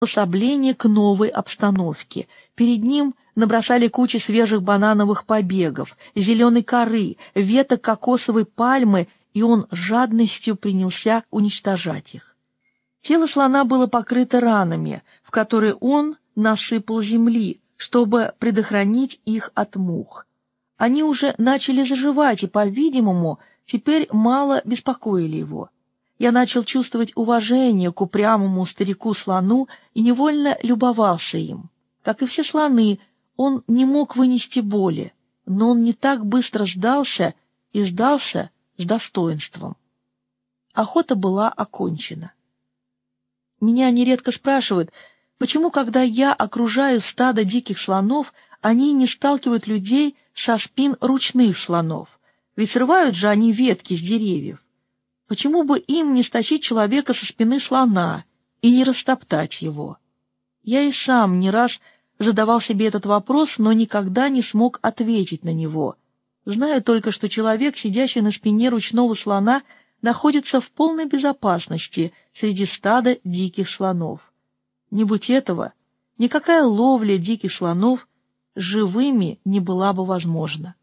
приспособление к новой обстановке. Перед ним набросали кучи свежих банановых побегов, зеленой коры, веток кокосовой пальмы, и он с жадностью принялся уничтожать их. Тело слона было покрыто ранами, в которые он насыпал земли, чтобы предохранить их от мух. Они уже начали заживать и, по-видимому, теперь мало беспокоили его. Я начал чувствовать уважение к упрямому старику-слону и невольно любовался им. Как и все слоны, он не мог вынести боли, но он не так быстро сдался и сдался с достоинством. Охота была окончена. Меня нередко спрашивают, почему, когда я окружаю стадо диких слонов, они не сталкивают людей со спин ручных слонов, ведь срывают же они ветки с деревьев. Почему бы им не стащить человека со спины слона и не растоптать его? Я и сам не раз задавал себе этот вопрос, но никогда не смог ответить на него. Знаю только, что человек, сидящий на спине ручного слона, находится в полной безопасности среди стада диких слонов. Не будь этого, никакая ловля диких слонов живыми не была бы возможна.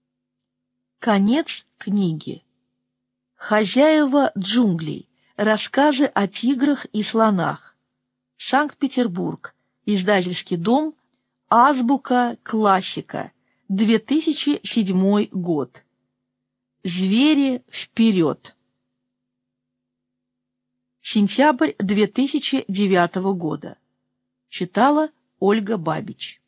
Конец книги. Хозяева джунглей. Рассказы о тиграх и слонах. Санкт-Петербург. Издательский дом «Азбука классика». 2007 год. Звери вперед. Сентябрь 2009 года. Читала Ольга Бабич.